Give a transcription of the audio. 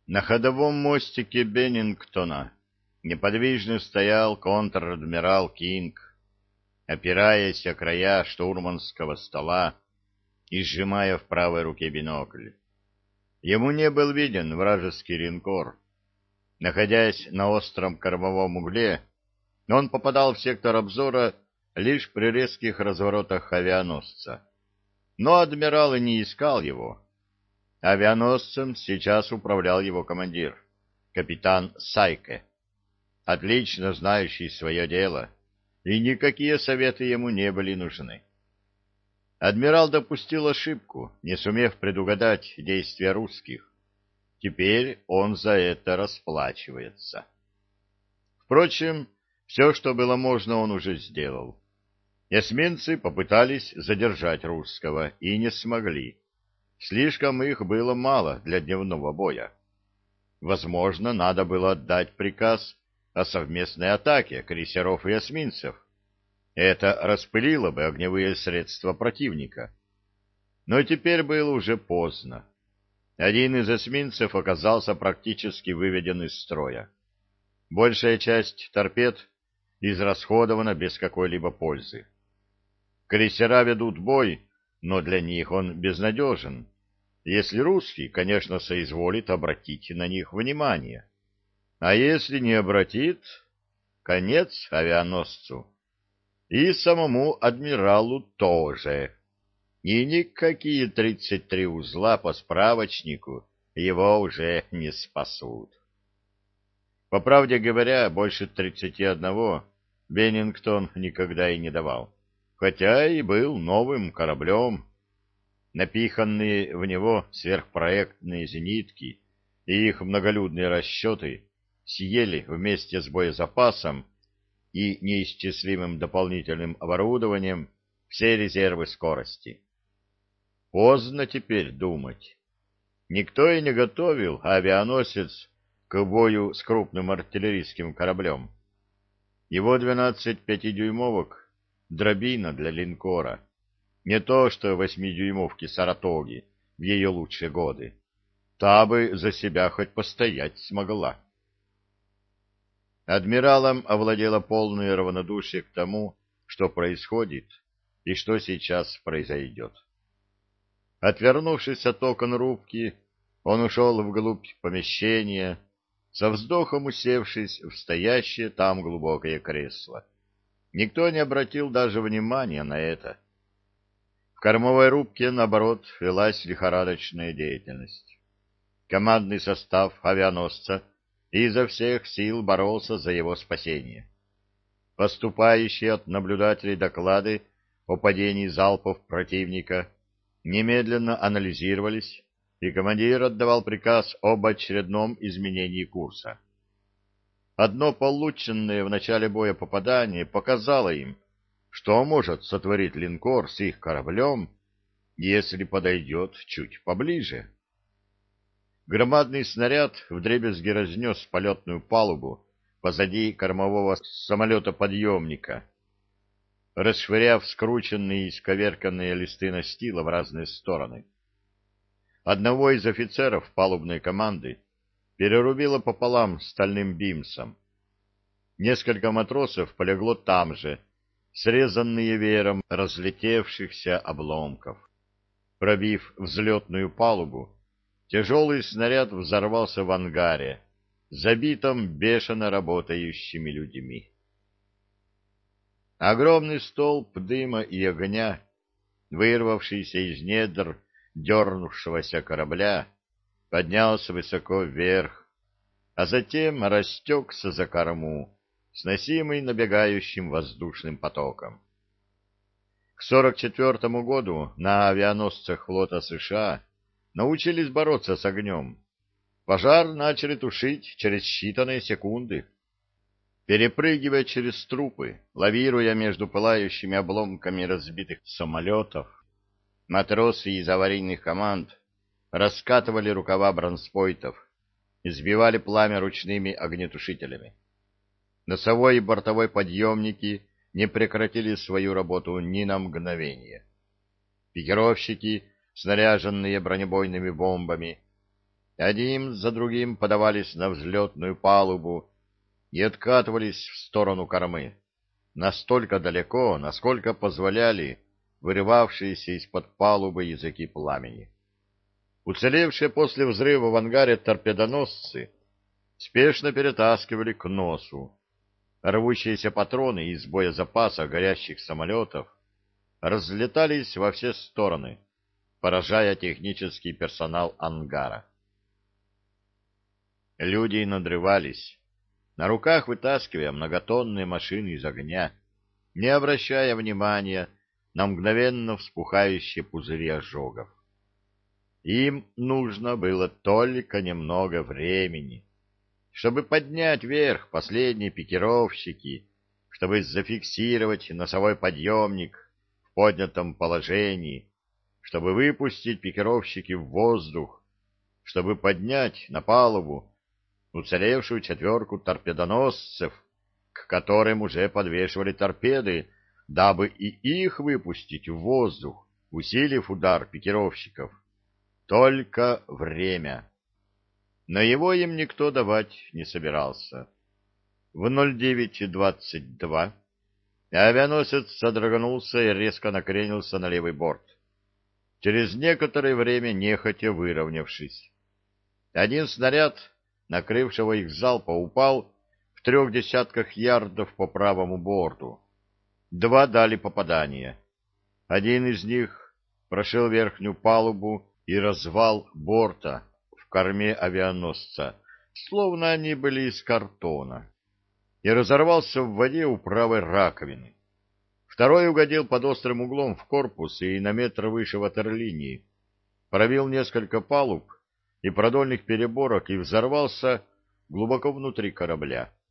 На ходовом мостике Беннингтона неподвижно стоял контр-адмирал Кинг, опираясь о края штурманского стола и сжимая в правой руке бинокль. Ему не был виден вражеский линкор. Находясь на остром кормовом угле, он попадал в сектор обзора лишь при резких разворотах авианосца. Но адмирал и не искал его. Авианосцем сейчас управлял его командир, капитан Сайке, отлично знающий свое дело, и никакие советы ему не были нужны. Адмирал допустил ошибку, не сумев предугадать действия русских. Теперь он за это расплачивается. Впрочем, все, что было можно, он уже сделал. Эсминцы попытались задержать русского и не смогли. Слишком их было мало для дневного боя. Возможно, надо было отдать приказ о совместной атаке крейсеров и эсминцев. Это распылило бы огневые средства противника. Но теперь было уже поздно. Один из эсминцев оказался практически выведен из строя. Большая часть торпед израсходована без какой-либо пользы. Крейсера ведут бой, но для них он безнадежен, если русский, конечно, соизволит обратить на них внимание. А если не обратит, конец авианосцу. И самому адмиралу тоже. И никакие 33 узла по справочнику его уже не спасут. По правде говоря, больше 31 Беннингтон никогда и не давал, хотя и был новым кораблем. Напиханные в него сверхпроектные зенитки и их многолюдные расчеты съели вместе с боезапасом и неисчислимым дополнительным оборудованием все резервы скорости. Поздно теперь думать. Никто и не готовил авианосец к бою с крупным артиллерийским кораблем. Его 12 пятидюймовок — дробина для линкора. Не то что 8-дюймовки Саратоги в ее лучшие годы. Та бы за себя хоть постоять смогла. Адмиралом овладело полное равнодушие к тому, что происходит и что сейчас произойдет. Отвернувшись от окон рубки, он ушел вглубь помещения, со вздохом усевшись в стоящее там глубокое кресло. Никто не обратил даже внимания на это. В кормовой рубке, наоборот, велась лихорадочная деятельность. Командный состав авианосца изо всех сил боролся за его спасение. Поступающие от наблюдателей доклады о падении залпов противника немедленно анализировались, и командир отдавал приказ об очередном изменении курса. Одно полученное в начале боя попадание показало им, что может сотворить линкор с их кораблем, если подойдет чуть поближе. Громадный снаряд вдребезги разнес полетную палубу позади кормового самолета-подъемника, расшвыряв скрученные и исковерканные листы настила в разные стороны. Одного из офицеров палубной команды перерубило пополам стальным бимсом. Несколько матросов полегло там же, срезанные веером разлетевшихся обломков. Пробив взлетную палубу, тяжелый снаряд взорвался в ангаре, забитом бешено работающими людьми. Огромный столб дыма и огня, вырвавшийся из недр дернувшегося корабля, поднялся высоко вверх, а затем растекся за корму, сносимый набегающим воздушным потоком. К 1944 году на авианосцах флота США научились бороться с огнем. Пожар начали тушить через считанные секунды. Перепрыгивая через трупы, лавируя между пылающими обломками разбитых самолетов, матросы из аварийных команд раскатывали рукава бронспойтов, избивали пламя ручными огнетушителями. Носовой и бортовой подъемники не прекратили свою работу ни на мгновение. Пикировщики, снаряженные бронебойными бомбами, Один за другим подавались на взлетную палубу и откатывались в сторону кормы, настолько далеко, насколько позволяли вырывавшиеся из-под палубы языки пламени. Уцелевшие после взрыва в ангаре торпедоносцы спешно перетаскивали к носу. Рвущиеся патроны из боезапаса горящих самолетов разлетались во все стороны, поражая технический персонал ангара. Люди надрывались, на руках вытаскивая многотонные машины из огня, не обращая внимания на мгновенно вспухающие пузыри ожогов. Им нужно было только немного времени, чтобы поднять вверх последние пикировщики, чтобы зафиксировать носовой подъемник в поднятом положении, чтобы выпустить пикировщики в воздух, чтобы поднять на палубу уцелевшую четверку торпедоносцев, к которым уже подвешивали торпеды, дабы и их выпустить в воздух, усилив удар пикировщиков. Только время. Но его им никто давать не собирался. В 09:22 авианосец содрогнулся и резко накренился на левый борт, через некоторое время нехотя выровнявшись. Один снаряд, накрывшего их залпа, упал в 30 ярдов по правому борту. Два дали попадания. Один из них прошил верхнюю палубу и развал борта в корме авианосца, словно они были из картона, и разорвался в воде у правой раковины. Второй угодил под острым углом в корпус и на метр выше ватерлинии, пробил несколько палуб и продольных переборок и взорвался глубоко внутри корабля.